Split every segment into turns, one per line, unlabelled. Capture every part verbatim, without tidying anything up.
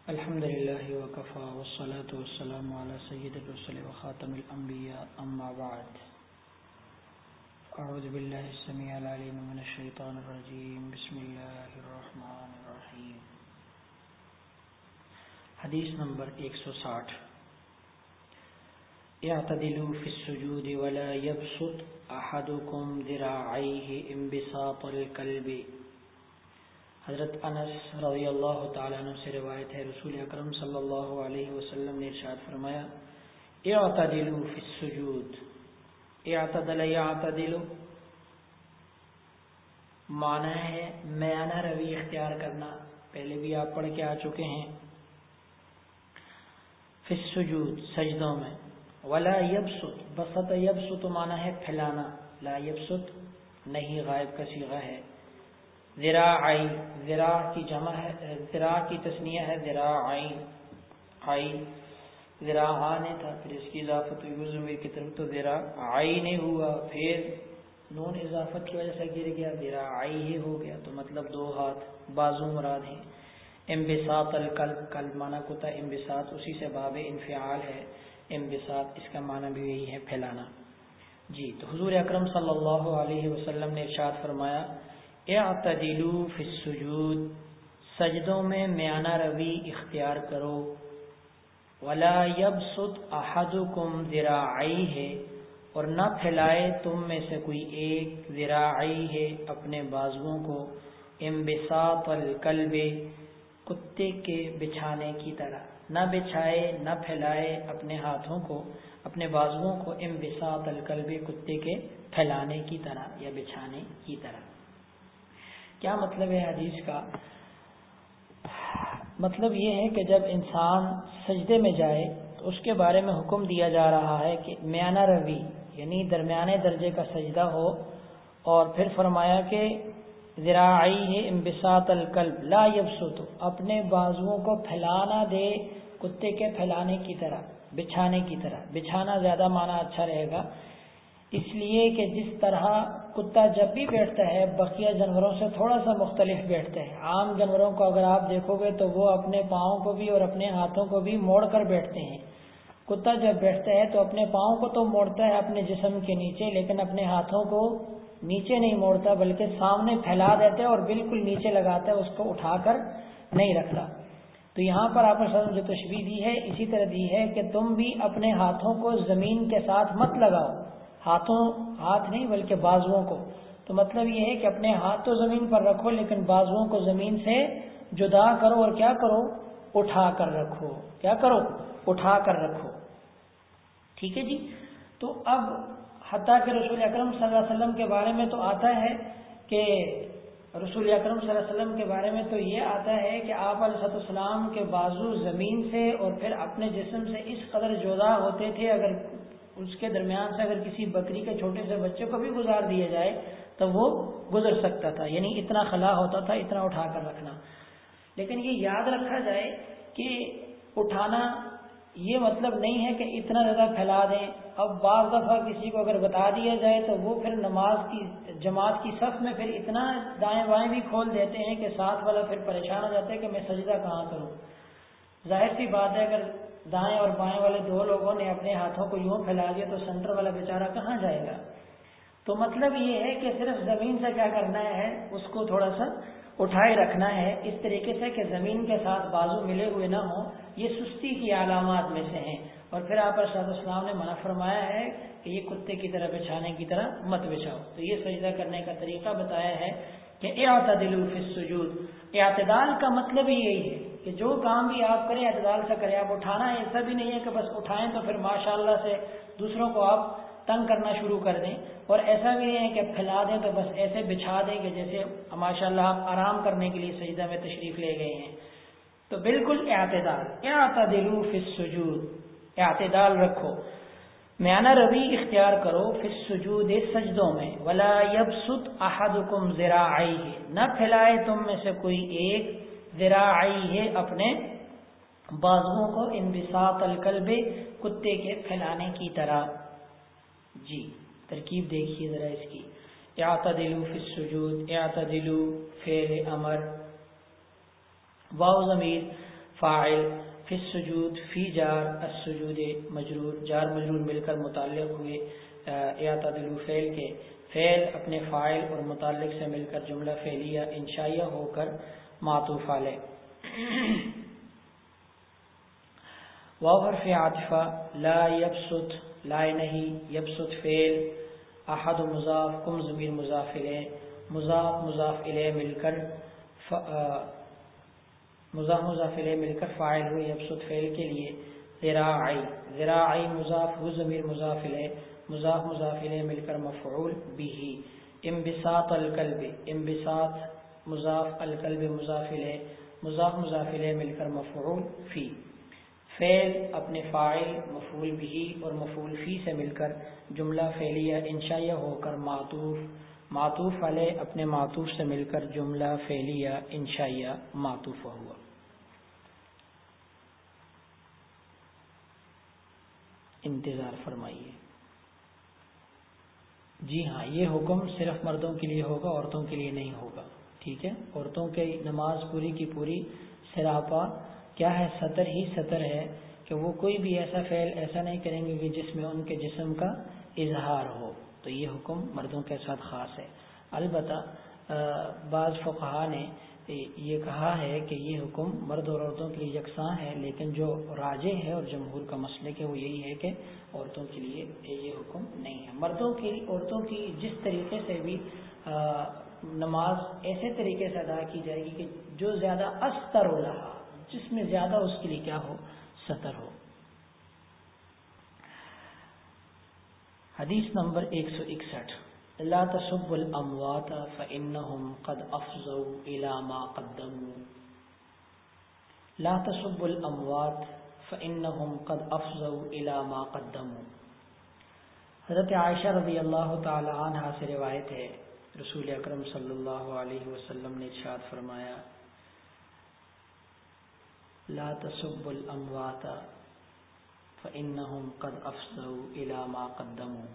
الحمد لله وكفى والصلاة والسلام على سيد الرسل وخاتم الأنبياء أما بعد أعوذ بالله السميع العليم من الشيطان الرجيم بسم الله الرحمن الرحيم حدیث نمبر ایک سو ساٹھ اعتدلوا في السجود ولا يبسط أحدكم ذراعيه انبساط الكلب. حضرت انس رضی اللہ تعالیٰ عنہ سے روایت ہے، رسول اکرم صلی اللہ علیہ وسلم نے ارشاد فرمایا اعتدلوا فی السجود. اعتدل یعتدل معنی ہے میانہ روی اختیار کرنا، پہلے بھی آپ پڑھ کے آ چکے ہیں. فی السجود سجدوں میں. ولا یبسط بسط یبسط معنی ہے پھیلانا، لا یبسط نہیں غائب کا صیغہ ہے. ذراعی ذراع کی جمع ہے، ذراع کی تثنیہ ہے ذراعی عی ذراعان تھا، پھر اس کی اضافت ہوئی ضمیر کی طرف تو ذراعی نے ہوا، پھر نون اضافت کی وجہ سے گر گیا ذراعی ہی ہو گیا، تو مطلب دو ہاتھ بازو مراد ہیں. انبساط القلب، قلب معنی کو تھا انبساط، اسی سے باب انفعال ہے انبساط، اس کا معنی بھی یہی ہے پھیلانا. جی تو حضور اکرم صلی اللہ علیہ وسلم نے ارشاد فرمایا اعتدلوا فی السجود، سجدوں میں میانہ روی اختیار کرو. ولا یبسط احدکم ذراعیہ، اور نہ پھیلائے تم میں سے کوئی ایک ذراعیہ اپنے بازوؤں کو، انبساط الکلب کتے کے بچھانے کی طرح، نہ بچھائے نہ پھیلائے اپنے ہاتھوں کو اپنے بازوؤں کو انبساط الکلب کتے کے پھیلانے کی طرح یا بچھانے کی طرح. کیا مطلب ہے حدیث کا؟ مطلب یہ ہے کہ جب انسان سجدے میں جائے تو اس کے بارے میں حکم دیا جا رہا ہے کہ میانہ روی یعنی درمیانے درجے کا سجدہ ہو، اور پھر فرمایا کہ ذراعیہ انبساط القلب لا یبسط، اپنے بازوؤں کو پھیلانا دے کتے کے پھیلانے کی طرح، بچھانے کی طرح. بچھانا زیادہ معنی اچھا رہے گا، اس لیے کہ جس طرح کتا جب بھی بیٹھتا ہے بقیہ جانوروں سے تھوڑا سا مختلف بیٹھتا ہے. عام جانوروں کو اگر آپ دیکھو گے تو وہ اپنے پاؤں کو بھی اور اپنے ہاتھوں کو بھی موڑ کر بیٹھتے ہیں. کتا جب بیٹھتا ہے تو اپنے پاؤں کو تو موڑتا ہے اپنے جسم کے نیچے، لیکن اپنے ہاتھوں کو نیچے نہیں موڑتا بلکہ سامنے پھیلا دیتا ہے اور بالکل نیچے لگاتا ہے، اس کو اٹھا کر نہیں رکھتا. تو یہاں پر آپ نے جو تشبیہ دی ہے اسی طرح دی ہے کہ تم بھی اپنے ہاتھوں کو زمین کے ساتھ مت لگاؤ، ہاتھوں ہاتھ نہیں بلکہ بازوؤں کو. تو مطلب یہ ہے کہ اپنے ہاتھ تو زمین پر رکھو لیکن بازوؤں کو زمین سے جدا کرو، اور کیا کرو؟ اٹھا کر رکھو. کیا کرو؟ اٹھا کر رکھو. ٹھیک ہے جی. تو اب حتیٰ کہ رسول اکرم صلی اللہ علیہ وسلم کے بارے میں تو آتا ہے کہ رسول اکرم صلی اللہ علیہ وسلم کے بارے میں تو یہ آتا ہے کہ آپ علیہ السلام کے بازو زمین سے اور پھر اپنے جسم سے اس قدر جدا ہوتے تھے، اگر اس کے درمیان سے اگر کسی بکری کے چھوٹے سے بچے کو بھی گزار دیا جائے تو وہ گزر سکتا تھا، یعنی اتنا خلا ہوتا تھا، اتنا اٹھا کر رکھنا. لیکن یہ یاد رکھا جائے کہ اٹھانا یہ مطلب نہیں ہے کہ اتنا زیادہ پھیلا دیں. اب بعض دفعہ کسی کو اگر بتا دیا جائے تو وہ پھر نماز کی جماعت کی صف میں پھر اتنا دائیں بائیں بھی کھول دیتے ہیں کہ ساتھ والا پھر پریشان ہو جاتا ہے کہ میں سجدہ کہاں کروں. ظاہر سی بات ہے اگر دائیں اور بائیں والے دو لوگوں نے اپنے ہاتھوں کو یوں پھیلا دیا تو سینٹر والا بیچارہ کہاں جائے گا. تو مطلب یہ ہے کہ صرف زمین سے کیا کرنا ہے، اس کو تھوڑا سا اٹھائے رکھنا ہے اس طریقے سے کہ زمین کے ساتھ بازو ملے ہوئے نہ ہوں. یہ سستی کی علامات میں سے ہیں. اور پھر آپ ارشاد السلام نے منع فرمایا ہے کہ یہ کتے کی طرح بچھانے کی طرح مت بچھاؤ. تو یہ سجدہ کرنے کا طریقہ بتایا ہے کہ اعتدلوا فی السجود. اعتدال کا مطلب ہی یہی ہے کہ جو کام بھی آپ کریں اعتدال سے کریں. آپ اٹھانا ایسا بھی نہیں ہے کہ بس اٹھائیں تو پھر ماشاءاللہ سے دوسروں کو آپ تنگ کرنا شروع کر دیں، اور ایسا بھی نہیں ہے کہ پھیلا دیں تو بس ایسے بچھا دیں کہ جیسے ماشاءاللہ آپ آرام کرنے کے لیے سجدہ میں تشریف لے گئے ہیں. تو بالکل اعتدال. اعتدلوا فی السجود، اعتدال رکھو، میانہ روی اختیار کرو فی السجود سجدوں میں. ولا یبسط احدکم ذراعیہ، نہ پھیلائے تم میں سے کوئی ایک ذراعیہ اپنے بازوؤں کو، انبساط الکلب کتے کے پھیلانے کی طرح. جی ترکیب دیکھیے ذرا اس کی. اعتدلوا فی السجود، اعتدلوا فعل امر، واو ضمیر فاعل، فی السجود فی جار، السجود مجرور، جار مجرور مل کر متعلق ہوئے یعتدل فعل کے، فعل اپنے فاعل اور متعلق سے مل کر جملہ فعلیہ انشائیہ ہو کر معطوف علیہ۔ واو حرف عاطفہ، لا یبسط لا نہیں، یبسط فعل، احد مضاف، کم ضمیر مضاف الیہ، مضاف مضاف الیہ مل کر ف... مضاف مضاف الیہ مل کر فاعل ہوئے یبسط فعل کے لیے، ذراعی، ذراعی مضاف ہو ضمیر مضاف الیہ، مضاف مضاف الیہ مل کر مفعول به، انبساط القلب، انبساط مضاف القلب مضاف الیہ، مضاف مضاف الیہ مل کر مفعول فی، فعل اپنے فاعل مفعول به اور مفعول فی سے مل کر جملہ فعلیہ انشائیہ ہو کر معطوف، معطوف علیہ اپنے معطوف سے مل کر جملہ فعلیہ انشائیہ معطوف ہوا۔ انتظار فرمائیے۔ جی ہاں، یہ حکم صرف مردوں کے لیے ہوگا، عورتوں کے لیے نہیں ہوگا، ٹھیک ہے؟ عورتوں کی نماز پوری کی پوری سراپا کیا ہے؟ سطر ہی سطر ہے کہ وہ کوئی بھی ایسا فعل ایسا نہیں کریں گے کہ جس میں ان کے جسم کا اظہار ہو، تو یہ حکم مردوں کے ساتھ خاص ہے۔ البتہ بعض فقہا نے یہ کہا ہے کہ یہ حکم مرد اور عورتوں کے لیے یکساں ہے، لیکن جو راجح ہے اور جمہور کا مسلک ہے وہ یہی ہے کہ عورتوں کے لیے یہ حکم نہیں ہے۔ مردوں کی عورتوں کی جس طریقے سے بھی نماز ایسے طریقے سے ادا کی جائے گی کہ جو زیادہ استر لہا، جس میں زیادہ اس کے لیے کیا ہو؟ ستر ہو۔ حدیث نمبر ایک سو اکسٹھ، لا تسبوا الاموات فانهم قد افضوا الى ما قدموا، لا تسبوا الاموات فانهم قد افضوا الى ما قدموا۔ حضرت عائشہ رضی اللہ تعالی عنہا سے روایت ہے، رسول اکرم صلی اللہ علیہ وسلم نے ارشاد فرمایا، لا تسبوا الاموات فانهم قد افضوا الى ما قدموا۔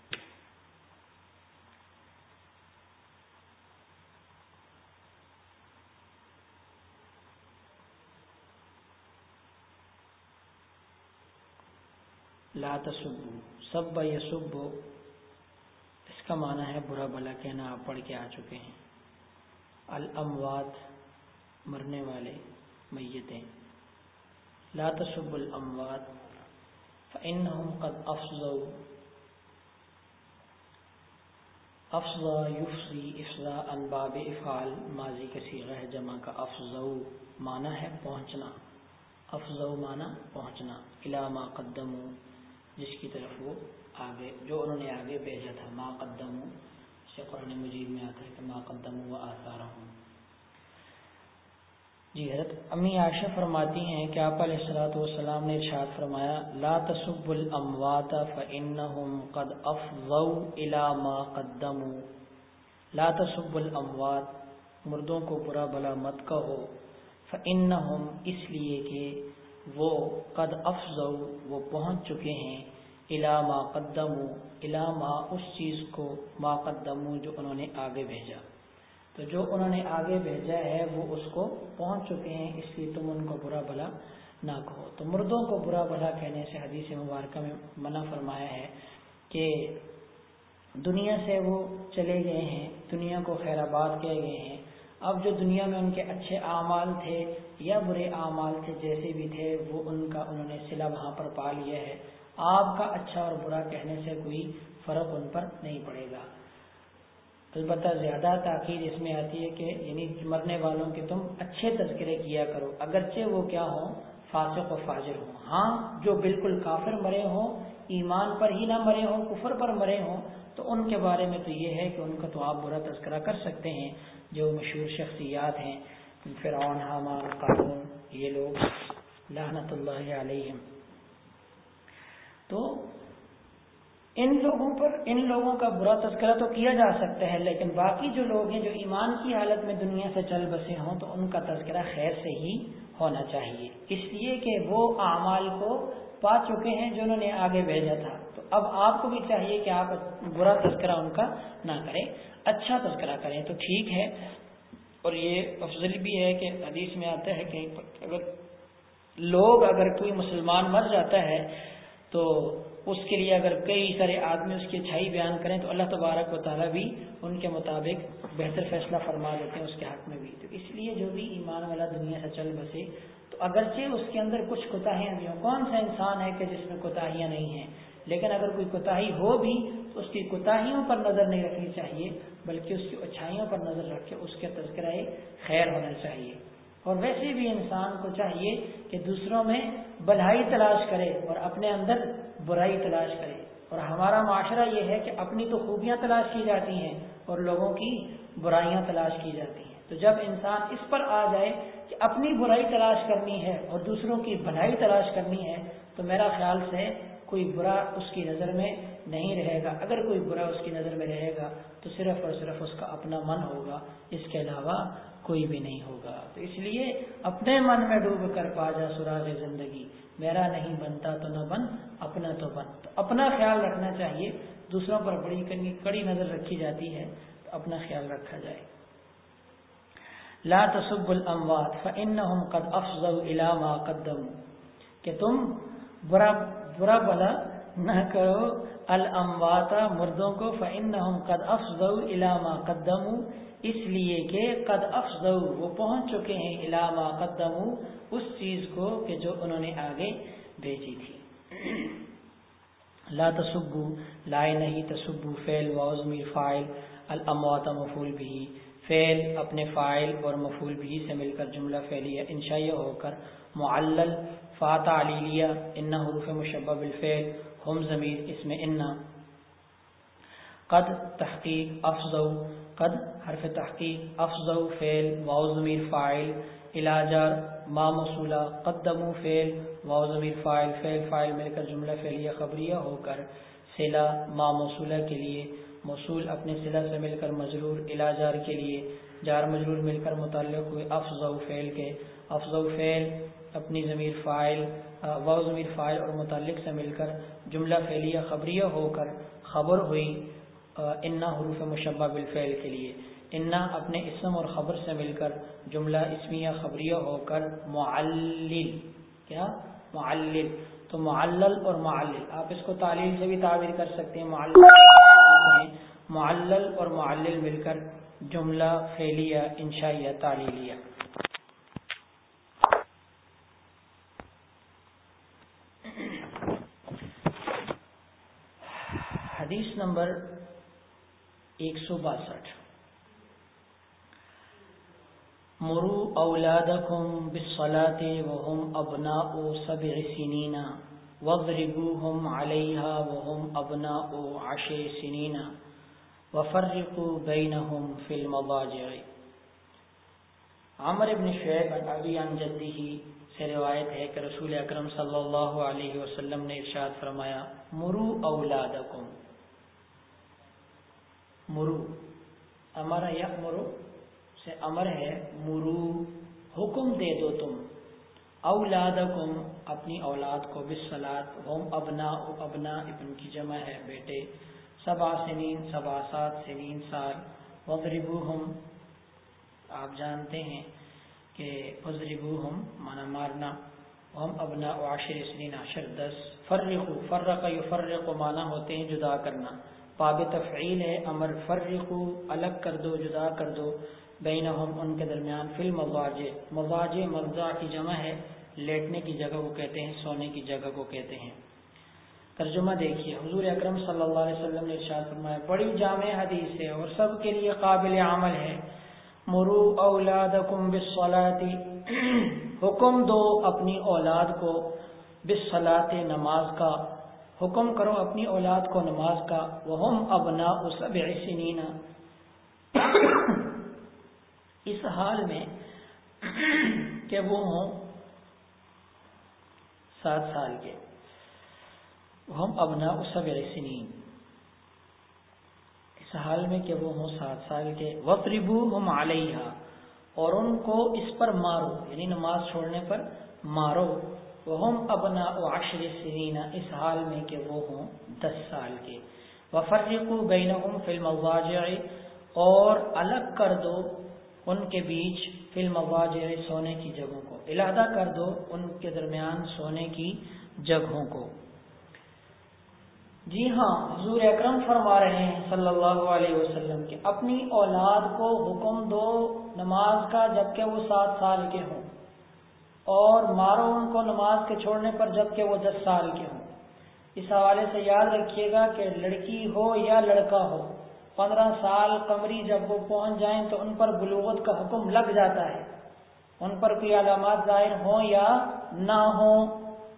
لا تسبوا، سب یسب، اس کا معنی ہے برا بھلا کہنا، آپ پڑھ کے آ چکے ہیں۔ الاموات، مرنے والے، میتیں۔ لا تسبوا الاموات فانهم قد افضوا، افضا یفضی افضاء باب افعال ماضی کا صیغہ ہے، جمع کا افضوا معنی ہے پہنچنا، افضوا معنی پہنچنا، الی ما قدموا جس کی طرف وہ آگے، جو انہوں نے آگے بھیجا تھا، ما قدموا سے قرآن مجید میں آتا ہے کہ ما قدموا وآثارهم۔ جی، حضرت امی عائشہ فرماتی ہیں کہ آپ علیہ الصلوۃ والسلام نے ارشاد فرمایا، لا تسبوا الاموات فانهم قد افضوا الى ما قدموا، لا تسبوا الاموات، مردوں کو برا بھلا مت کہو، فانهم اس لیے کہ وہ قد افضوا وہ پہنچ چکے ہیں، الی ما قدموا الی ما اس چیز کو، ما قدموا جو انہوں نے آگے بھیجا، تو جو انہوں نے آگے بھیجا ہے وہ اس کو پہنچ چکے ہیں، اس لیے تم ان کو برا بھلا نہ کہو۔ تو مردوں کو برا بھلا کہنے سے حدیث مبارکہ میں منع فرمایا ہے کہ دنیا سے وہ چلے گئے ہیں، دنیا کو خیر آباد کہے گئے ہیں، اب جو دنیا میں ان کے اچھے اعمال تھے یا برے اعمال تھے جیسے بھی تھے، وہ ان کا انہوں نے صلہ وہاں پر پا لیا ہے، آپ کا اچھا اور برا کہنے سے کوئی فرق ان پر نہیں پڑے گا۔ البتہ زیادہ تاکید اس میں آتی ہے کہ یعنی مرنے والوں کے تم اچھے تذکرے کیا کرو، اگرچہ وہ کیا ہوں؟ فاسق و فاجر ہوں۔ ہاں، جو بالکل کافر مرے ہوں، ایمان پر ہی نہ مرے ہوں، کفر پر مرے ہوں، تو ان کے بارے میں تو یہ ہے کہ ان کا تو آپ برا تذکرہ کر سکتے ہیں، جو مشہور شخصیات ہیں، فرعون، حامان، قارون، یہ لوگ لعنت اللہ علیہم۔ تو ان لوگوں پر ان لوگوں کا برا تذکرہ تو کیا جا سکتا ہے، لیکن باقی جو لوگ ہیں جو ایمان کی حالت میں دنیا سے چل بسے ہوں تو ان کا تذکرہ خیر سے ہی ہونا چاہیے، اس لیے کہ وہ اعمال کو پا چکے ہیں جو انہوں نے آگے بھیجا تھا۔ تو اب آپ کو بھی چاہیے کہ آپ برا تذکرہ ان کا نہ کریں، اچھا تذکرہ کریں تو ٹھیک ہے۔ اور یہ افضل بھی ہے کہ حدیث میں آتا ہے کہ اگر لوگ اگر کوئی مسلمان مر جاتا ہے تو اس کے لیے اگر کئی سارے آدمی اس کی اچھائی بیان کریں تو اللہ تبارک و تعالیٰ بھی ان کے مطابق بہتر فیصلہ فرما دیتے ہیں اس کے حق میں بھی. تو اس لیے جو بھی ایمان والا دنیا سے چل بسے تو اگرچہ اس کے اندر کچھ کوتاہیاں بھی ہوں، کون سا انسان ہے کہ جس میں کوتاہیاں نہیں ہیں، لیکن اگر کوئی کوتاہی ہو بھی تو اس کی کوتاہیوں پر نظر نہیں رکھنی چاہیے بلکہ اس کی اچھائیوں پر نظر رکھ کے اس کے تذکرہ خیر ہونا چاہیے. اور ویسے بھی انسان کو چاہیے کہ دوسروں میں بھلائی تلاش کرے اور اپنے اندر برائی تلاش کرے. اور ہمارا معاشرہ یہ ہے کہ اپنی تو خوبیاں تلاش کی جاتی ہیں اور لوگوں کی برائیاں تلاش کی جاتی ہیں. تو جب انسان اس پر آ جائے کہ اپنی برائی تلاش کرنی ہے اور دوسروں کی بھلائی تلاش کرنی ہے تو میرا خیال سے کوئی برا اس کی نظر میں نہیں رہے گا. اگر کوئی برا اس کی نظر میں رہے گا تو صرف اور صرف اس کا اپنا من ہوگا، اس کے علاوہ کوئی بھی نہیں ہوگا. تو اس لیے اپنے من میں ڈوب کر پا جا سراغ زندگی، میرا نہیں بنتا تو نہ بن، اپنا تو بن. تو اپنا خیال رکھنا چاہیے. دوسروں پر بڑی کڑی نظر رکھی جاتی ہے تو اپنا خیال رکھا جائے. لا تسبوا الاموات فانهم قد افضوا الى ما قدموا، کہ تم برا برا بلا نہ کرو الاموات مردوں کو، فانهم قد افضوا الى ما قدموا، اس لیے کہ قد افضوا وہ پہنچ چکے ہیں الى ما قدموا اس چیز کو کہ جو انہوں نے آگے بھیجی تھی. لا تسبوا لا نہیں تسبوا فعل و ضمیر فاعل، الاموات مفعول به، فعل اپنے فاعل اور مفعول به سے مل کر جملہ فعلیہ انشائیہ ہو کر معلل فا تعلیلیہ، ان حروف مشبہ بالفعل، ہم ضمیر اسم ان، قد تحقیق افضوا، قد حرف تحقیق، افضوا فعل واو ضمیر فاعل، الاجار ما موصولہ، قدموا فعل واو ضمیر فاعل، فعل فاعل مل کر جملہ فعلیہ خبریہ ہو کر صلہ ما موصولہ کے لیے، موصول اپنے صلہ سے مل کر مجرور الاجار کے لیے، جار مجرور مل کر متعلق ہوئے افضوا فعل کے، افضوا فعل اپنی ضمیر فاعل واو ضمیر فاعل اور متعلق سے مل کر جملہ فعلیہ خبریہ ہو کر خبر ہوئی انا حروف مشبہ بالفعل کے لیے، انا اپنے اسم اور خبر سے مل کر جملہ اسمیہ خبریہ ہو کر معلل، کیا معلل. تو معلل اور معلل آپ اس کو تعلیل سے بھی تعبیر کر سکتے ہیں. معلل معلل اور معلل مل کر جملہ فعلیہ انشائیہ تعلیلیہ. حدیث نمبر ایک سو باسٹھ. مروا اولادکم بالصلاۃ وهم ابناء سبع سنین واضربوهم علیها وهم ابناء عشر سنین وفرقوا بینهم فی المضاجع. عمرو بن شعیب عن ابی عن جدہ سے روایت ہے کہ رسول اکرم صلی اللہ علیہ وسلم نے ارشاد فرمایا مروا اولادکم، مرو امر یامر سے امر ہے، مرو حکم دے دو تم، اولادکم اپنی اولاد کو، بالصلاۃ ہم ابناء ابناء ابن کی جمع ہے بیٹے، سبع سنین سبع سات سنین سال، واضربوہم آپ جانتے ہیں کہ واضربوہم معنی مارنا، ہم ابناء عشر سنین عشر دس، فرقوا فرق یفرق معنی ہوتے ہیں جدا کرنا، باب تفعیل ہے امر، فرقوا الگ کر دو جدا کر دو، بینہم ان کے درمیان، فی المضاجع مضاجع مرضع کی جمع ہے، لیٹنے کی جگہ کو کہتے ہیں، سونے کی جگہ کو کہتے ہیں. ترجمہ دیکھیے، حضور اکرم صلی اللہ علیہ وسلم نے ارشاد فرمایا، بڑی جامع حدیث ہے اور سب کے لیے قابل عمل ہے. مروا اولادکم بالصلاۃ، حکم دو اپنی اولاد کو، بالصلاۃ نماز کا، حکم کرو اپنی اولاد کو نماز کا، وہم ابناء سبع سنین، اس حال میں کہ وہ ہوں سات سال کے، ہم ابناء سبع سنین، اس حال میں کہ وہ ہوں سات سال کے، وَاضْرِبُوهُمْ عَلَيْهَا اور ان کو اس پر مارو، یعنی نماز چھوڑنے پر مارو، وَهُمْ أَبْنَاءُ عَشْرِ سِنِينَ اس حال میں کہ وہ ہوں دس سال کے، وَفَرِّقُوا بَيْنَهُمْ فِي الْمَضَاجِعِ اور الگ کر دو ان کے بیچ فی المضاجع سونے کی جگہوں کو، علیحدہ کر دو ان کے درمیان سونے کی جگہوں کو۔ جی ہاں، حضور اکرم فرما رہے ہیں صلی اللہ علیہ وسلم کہ اپنی اولاد کو حکم دو نماز کا جبکہ وہ سات سال کے ہوں، اور مارو ان کو نماز کے چھوڑنے پر جبکہ وہ دس سال کے ہوں۔ اس حوالے سے یاد رکھیے گا کہ لڑکی ہو یا لڑکا ہو، پندرہ سال قمری جب وہ پہنچ جائیں تو ان پر بلوغت کا حکم لگ جاتا ہے، ان پر کوئی علامات ظاہر ہوں یا نہ ہوں۔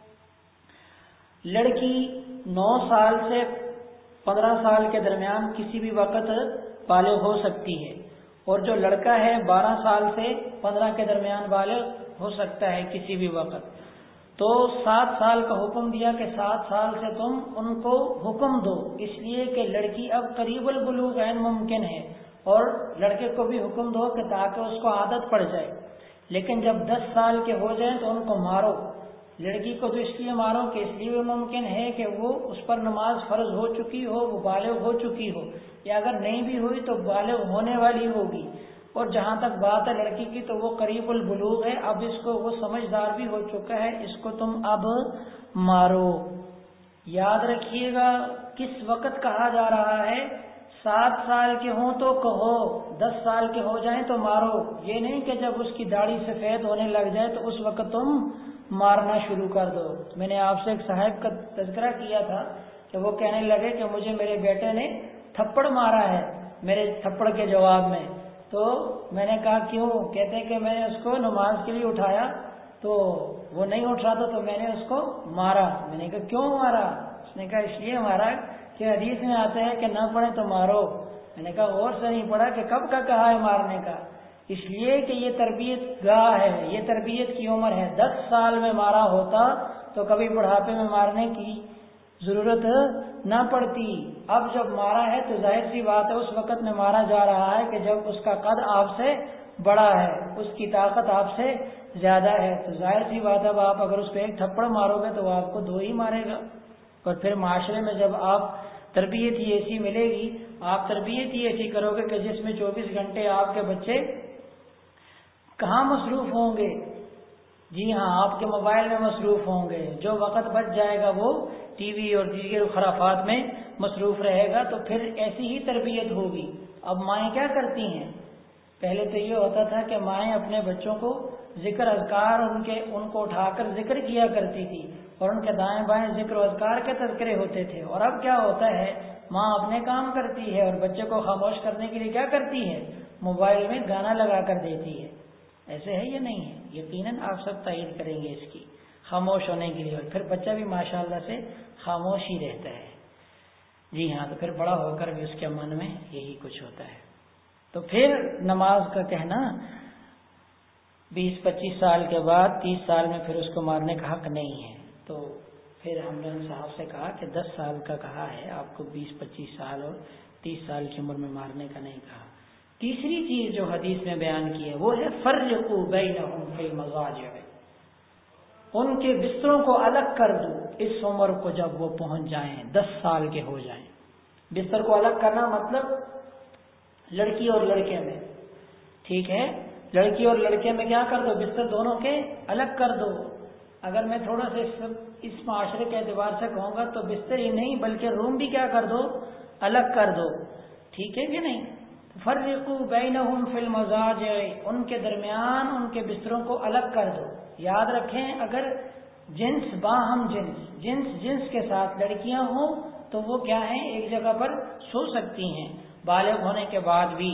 لڑکی نو سال سے پندرہ سال کے درمیان کسی بھی وقت بالغ ہو سکتی ہے، اور جو لڑکا ہے بارہ سال سے پندرہ کے درمیان بالغ ہو سکتا ہے کسی بھی وقت۔ تو سات سال کا حکم دیا کہ سات سال سے تم ان کو حکم دو، اس لیے کہ لڑکی اب قریب البلوغ عین ممکن ہے، اور لڑکے کو بھی حکم دو کہ تاکہ اس کو عادت پڑ جائے۔ لیکن جب دس سال کے ہو جائیں تو ان کو مارو۔ لڑکی کو تو اس لیے مارو کہ اس لیے ممکن ہے کہ وہ اس پر نماز فرض ہو چکی ہو، وہ بالغ ہو چکی ہو، یا اگر نہیں بھی ہوئی تو بالغ ہونے والی ہوگی۔ اور جہاں تک بات ہے لڑکی کی تو وہ قریب البلوغ ہے، اب اس کو وہ سمجھدار بھی ہو چکا ہے، اس کو تم اب مارو۔ یاد رکھیے گا کس وقت کہا جا رہا ہے، سات سال کے ہوں تو کہو، دس سال کے ہو جائیں تو مارو۔ یہ نہیں کہ جب اس کی داڑھی سفید ہونے لگ جائے تو اس وقت تم مارنا شروع کر دو۔ میں نے آپ سے ایک صاحب کا تذکرہ کیا تھا کہ وہ کہنے لگے کہ مجھے میرے بیٹے نے تھپڑ مارا ہے میرے تھپڑ کے جواب میں۔ تو میں نے کہا کیوں؟ کہتے کہ میں نے اس کو نماز کے لیے اٹھایا تو وہ نہیں اٹھ رہا تھا تو میں نے اس کو مارا۔ میں نے کہا کیوں مارا؟ اس نے کہا اس لیے مارا کہ حدیث میں آتا ہے کہ نہ پڑھے تو مارو۔ میں نے کہا اور سے نہیں پڑھا کہ کب کا کہا ہے مارنے کا؟ اس لیے کہ یہ تربیت گاہ ہے، یہ تربیت کی عمر ہے۔ دس سال میں مارا ہوتا تو کبھی بڑھاپے میں مارنے کی ضرورت نہ پڑتی۔ اب جب مارا ہے تو ظاہر سی بات ہے اس وقت میں مارا جا رہا ہے کہ جب اس کا قد آپ سے بڑا ہے، اس کی طاقت آپ سے زیادہ ہے، تو ظاہر سی بات ہے اب آپ اگر اس پہ ایک تھپڑ مارو گے تو وہ آپ کو دو ہی مارے گا۔ اور پھر معاشرے میں جب آپ تربیت ہی ایسی ملے گی، آپ تربیت ہی ایسی کرو گے کہ جس میں چوبیس گھنٹے آپ کے بچے کہاں مصروف ہوں گے؟ جی ہاں، آپ کے موبائل میں مصروف ہوں گے۔ جو وقت بچ جائے گا وہ ٹی وی اور دیگر خرافات میں مصروف رہے گا، تو پھر ایسی ہی تربیت ہوگی۔ اب مائیں کیا کرتی ہیں؟ پہلے تو یہ ہوتا تھا کہ مائیں اپنے بچوں کو ذکر اذکار ان کے ان کو اٹھا کر ذکر کیا کرتی تھی، اور ان کے دائیں بائیں ذکر و اذکار کے تذکرے ہوتے تھے۔ اور اب کیا ہوتا ہے، ماں اپنے کام کرتی ہے اور بچے کو خاموش کرنے کے لیے کیا کرتی ہے؟ موبائل میں گانا لگا کر دیتی ہے۔ ایسے ہے یا نہیں ہے؟ یقیناً آپ سب تائید کریں گے اس کی، خاموش ہونے کے لیے، اور پھر بچہ بھی ماشاءاللہ سے خاموش ہی رہتا ہے۔ جی ہاں، تو پھر بڑا ہو کر بھی اس کے من میں یہی کچھ ہوتا ہے۔ تو پھر نماز کا کہنا بیس پچیس سال کے بعد تیس سال میں پھر اس کو مارنے کا حق نہیں ہے۔ تو پھر ہم نے صاحب سے کہا کہ دس سال کا کہا ہے، آپ کو بیس پچیس سال اور تیس سال کی عمر میں مارنے کا نہیں کہا۔ تیسری چیز جو حدیث میں بیان کی ہے وہ ہے فرقوا بینہم فی المضاجع، ان کے بستروں کو الگ کر دو اس عمر کو جب وہ پہنچ جائیں، دس سال کے ہو جائیں۔ بستر کو الگ کرنا مطلب لڑکی اور لڑکے میں، ٹھیک ہے، لڑکی اور لڑکے میں کیا کر دو؟ بستر دونوں کے الگ کر دو۔ اگر میں تھوڑا سا اس معاشرے کے اعتبار سے کہوں گا تو بستر ہی نہیں بلکہ روم بھی کیا کر دو؟ الگ کر دو، ٹھیک ہے کہ نہیں؟ فرقوا بینہم فی المضاجع، ان کے درمیان ان کے بستروں کو الگ کر دو۔ یاد رکھیں اگر جنس باہم جنس جنس جنس کے ساتھ لڑکیاں ہوں تو وہ کیا ہیں، ایک جگہ پر سو سکتی ہیں، بالغ ہونے کے بعد بھی۔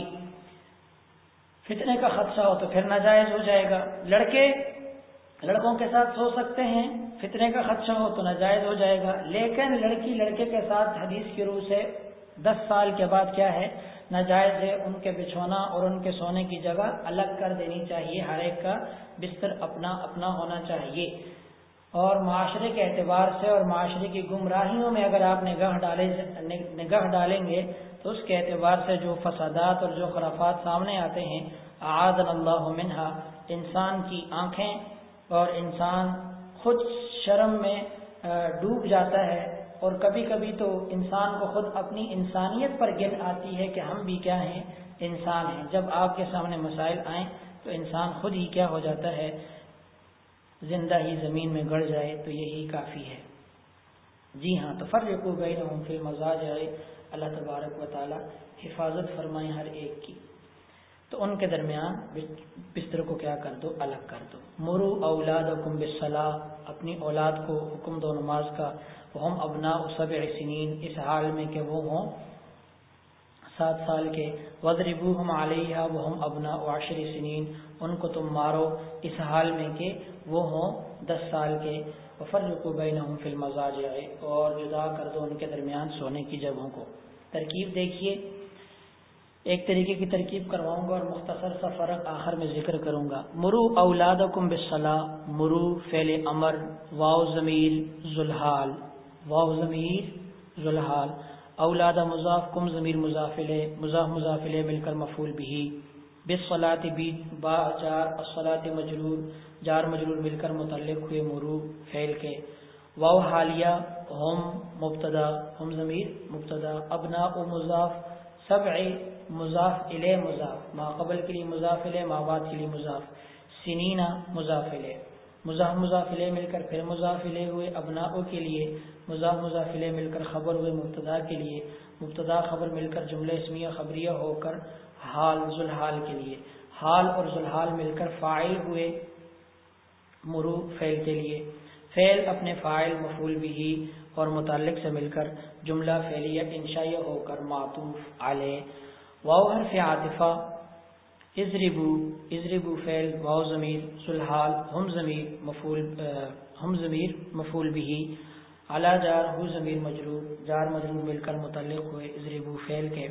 فتنے کا خدشہ ہو تو پھر ناجائز ہو جائے گا۔ لڑکے لڑکوں کے ساتھ سو سکتے ہیں، فتنے کا خدشہ ہو تو ناجائز ہو جائے گا، لیکن لڑکی لڑکے کے ساتھ حدیث کی روح سے دس سال کے بعد کیا ہے، ناجائز ہے۔ ان کے بچھونا اور ان کے سونے کی جگہ الگ کر دینی چاہیے، ہر ایک کا بستر اپنا اپنا ہونا چاہیے۔ اور معاشرے کے اعتبار سے اور معاشرے کی گمراہیوں میں اگر آپ نگاہ ڈالیں نگاہ ڈالیں گے تو اس کے اعتبار سے جو فسادات اور جو خرافات سامنے آتے ہیں، اعاذنا اللہ منہا، انسان کی آنکھیں اور انسان خود شرم میں ڈوب جاتا ہے، اور کبھی کبھی تو انسان کو خود اپنی انسانیت پر گن آتی ہے کہ ہم بھی کیا ہیں، انسان ہیں. جب آپ کے سامنے مسائل آئیں تو انسان خود ہی کیا ہو جاتا ہے, زندہ ہی زمین میں گڑ جائے, تو یہی کافی ہے. جی ہاں, تفرقوا بینہم فی المضاجع, اللہ تبارک و تعالی حفاظت فرمائے ہر ایک کی, تو ان کے درمیان بستر کو کیا کر دو, الگ کر دو. مرو اولادکم بالصلاۃ, اپنی اولاد کو حکم دو نماز کا. وہم ابناء سبع سنین, اس حال میں کہ وہ ہوں سات سال کے. وضربوہم علیہا وہم ابناء عشر سنین, ان کو تم مارو اس حال میں کہ وہ ہوں دس سال کے. وفرقوا بینہم فی المضاجع, اور جدا کر دو ان کے درمیان سونے کی جگہوں کو. ترکیب دیکھیے, ایک طریقے کی ترکیب کرواؤں گا اور مختصر سا فرق آخر میں ذکر کروں گا. مرو اولادکم بالصلاۃ, مرو فعل امر, واو ضمیر ذوالحال, واو ضمیر ذوالحال. اولاد مضاف, کم ضمیر مضاف الیہ, مضاف مضاف الیہ مل کر مفعول بہ. بالصلاۃ بی با جار, الصلاۃ مجرور, جار مجرور مل کر متعلق ہوئے مرو فعل کے. واو حالیہ, ہم مبتدا, ہم ضمیر مبتدا. ابناء مضاف, سبع مضاف الیہ مضاف, ما قبل کے لیے مضاف الیہ, ما بعد کے لیے مضاف. سنینا مضاف الیہ, مضاف مضاف الیہ مل کر پھر مضاف الیہ ہوئے. ابناء کے لیے مضاف مضاف الیہ مل کر خبر ہوئے مبتدا کے لیے. مبتدا خبر مل کر جملہ اسمیہ خبریہ ہو کر حال ذوالحال کے لیے. حال اور ذوالحال مل کر فاعل ہوئے مرو فعل کے لیے. فعل اپنے فاعل مفعول بہ اور متعلق سے مل کر جملہ فعلیہ انشائیہ ہو کر معطوف علیہ. واو حرف عاطفہ. اضربو, اضربو فعل, واو ضمیر ذوالحال, ہم ضمیر مفعول ہم ضمیر مفعول بہ. علی جار, ہو ضمیر مجرور, جار مجرور مل کر متعلق ہوئے اضربو فعل کے.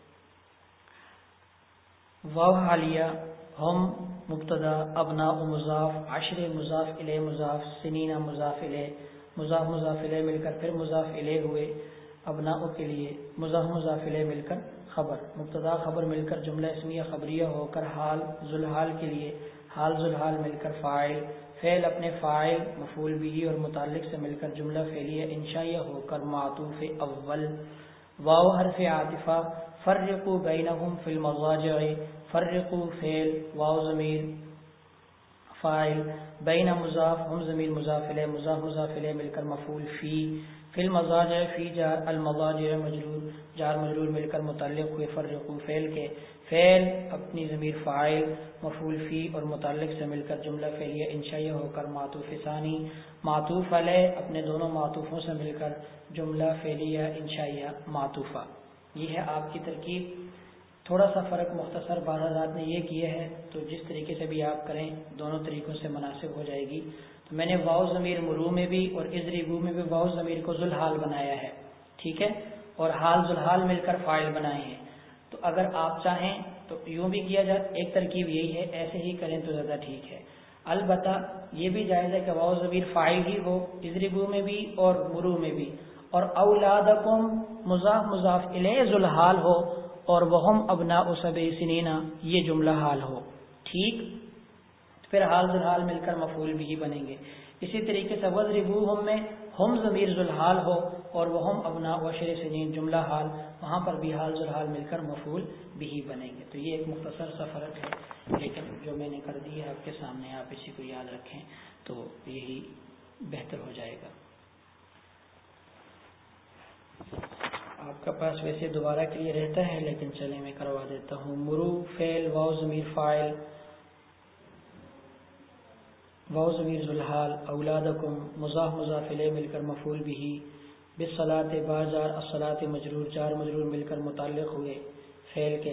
واو حالیہ, ہم مبتدا, ابناء مضاف, عشر مضاف الیہ مضاف, سنین مضاف الیہ, مضاف مضاف الیہ مل کر پھر مضاف الیہ ہوئے ابناء کے لیے. مضاف مضاف الیہ مل کر خبر, مبتدا خبر مل کر جملہ اسمیہ خبریہ ہو کر حال ذوالحال کے لیے. حال ذوالحال مل کر فاعل, فعل اپنے فاعل مفعول بہ اور متعلق سے مل کر جملہ فعلیہ انشائیہ ہو کر معطوف اول. واو حرف عاطفہ. فرقوا بینہم فی المضاجع, فرقوا فعل, واو ضمیر فاعل, بین مضاف, ہم ضمیر مضاف الیہ, مضاف مضاف الیہ مل کر مفعول فی. فی المضاجع, فی جار, المضاجع مجرور, جار مجرور مل کر متعلق ہوئے فرقوا فعل کے. فعل اپنی ضمیر فاعل مفعول فی اور متعلق سے مل کر جملہ فعلیہ انشائیہ ہو کر معطوف ثانی. معطوف علیہ اپنے دونوں معطوفوں سے مل کر جملہ فعلیہ انشائیہ معطوفہ. یہ ہے آپ کی ترکیب. تھوڑا سا فرق مختصر بعض حضرات نے یہ کیا ہے, تو جس طریقے سے بھی آپ کریں دونوں طریقوں سے مناسب ہو جائے گی. تو میں نے واو ضمیر مرو میں بھی اور اضربو میں بھی واو ضمیر کو ذوالحال بنایا ہے, ٹھیک ہے, اور حال ذوالحال مل کر فاعل بنائے ہیں. تو اگر آپ چاہیں تو یوں بھی کیا جائے, ایک ترکیب یہی ہے, ایسے ہی کریں تو زیادہ ٹھیک ہے. البتہ یہ بھی جائز ہے کہ واو ضمیر فاعل ہی ہو اضربو میں بھی اور مرو میں بھی, اور اولادکم مضاف مضاف الیہ ذوالحال ہو اور وہم ابناء سبع سنین یہ جملہ حال ہو, ٹھیک, پھر حال ذوالحال مل کر مفعول بھی بنیں گے. اسی طریقے سے وضربوہم میں ہم ضمیر ذوالحال ہو اور وہم ابناء عشر سنین جملہ حال, وہاں پر بھی حال ذوالحال مل کر مفعول بھی بنیں گے. تو یہ ایک مختصر سا فرق ہے, لیکن جو میں نے کر دی ہے آپ کے سامنے, آپ اسی کو یاد رکھیں تو یہی بہتر ہو جائے گا. آپ کا پاس ویسے دوبارہ کے لیے رہتا ہے, لیکن چلے میں کروا دیتا ہوں. مرو فعل, واو ضمیر فاعل, واو ضمیر ذوالحال, اولادکم مضاف مضاف الیہ مل کر مفعول بہ. بالصلاۃ با جار, الصلاۃ مجرور, جار مجرور مل کر متعلق ہوئے فعل کے.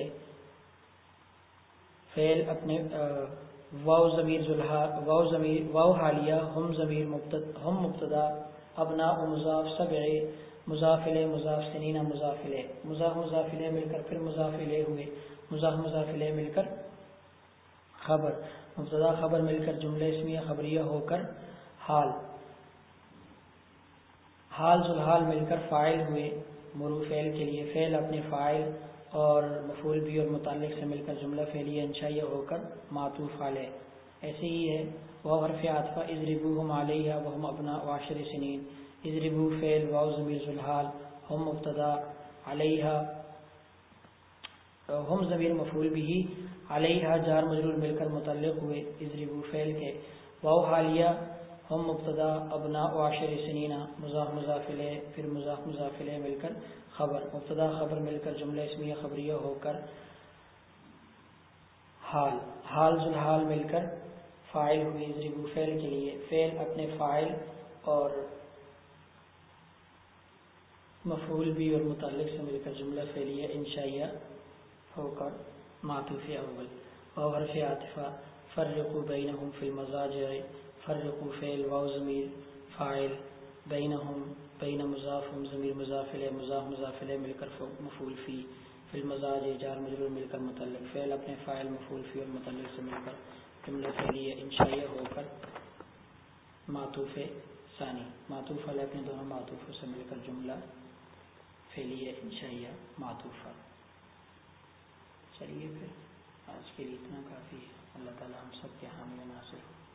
فعل اپنے واو ضمیر ذوالحال, واو ضمیر واو حالیہ, ہم ضمیر مبتدا, ہم مبتدا, ابناء مضاف, سبع مضاف الیہ مضاف, سنین مضاف الیہ, مضاف مضاف الیہ مل کر پھر مضاف الیہ ہوئے, مضاف مضاف الیہ مل کر خبر, مبتدا خبر مل کر جملہ اسمیہ خبریہ ہو کر حال. حال ذوالحال مل کر فاعل ہوئے مرو فعل کے لیے. فعل اپنے فاعل اور مفعول بھی اور متعلق سے مل کر جملہ فعلیہ انشائیہ ہو کر معطوف علیہ. ایسے ہی ہے واو حرف عاطفہ. اضربوہم علیہا وہم ابناء عشر سنین. اضربو فعل, واو ضمیر ذوالحال, ہم مبتدا, علیہا ہم ضمیر مفعول بھی، علیہا جار مجرور مل کر متعلق ہوئے اضربوا فعل کے، واو حالیہ ہم مبتدا، ابناء عشر سنین مضاف مضاف الیہ، پھر مضاف مضاف الیہ مل کر خبر، مبتدا خبر مل کر جملہ اسمیہ خبریہ ہو کر حال، حال ذوالحال مل کر فاعل ہوئی اضربوا فعل کے لیے، فعل اپنے فاعل اور مفعول بھی اور متعلق سے مل کر جملہ فعلیہ انشائیہ ہو کر معطوف اول، واو حرف عاطفہ، فرقوا بینہم فی المضاجع، فرقوا فعل واو ضمیر فاعل، بینہم بین مضاف ہم ضمیر مضاف الیہ، مضاف مضاف الیہ مل کر مفعول فی، فی المضاجع جار مجرور مل کر متعلق، فعل اپنے فاعل مفعول فی اور متعلق سے مل کر جملہ فعلیہ انشائیہ ہو کر معطوف ثانی، معطوف علیہ اپنے دونوں معطوفوں سے مل کر جملہ فعلیہ انشائیہ معطوفہ۔ چلیے پھر آج کے لیے اتنا کافی ہے۔ اللہ تعالی ہم سب کے حامی و ناصر ہو۔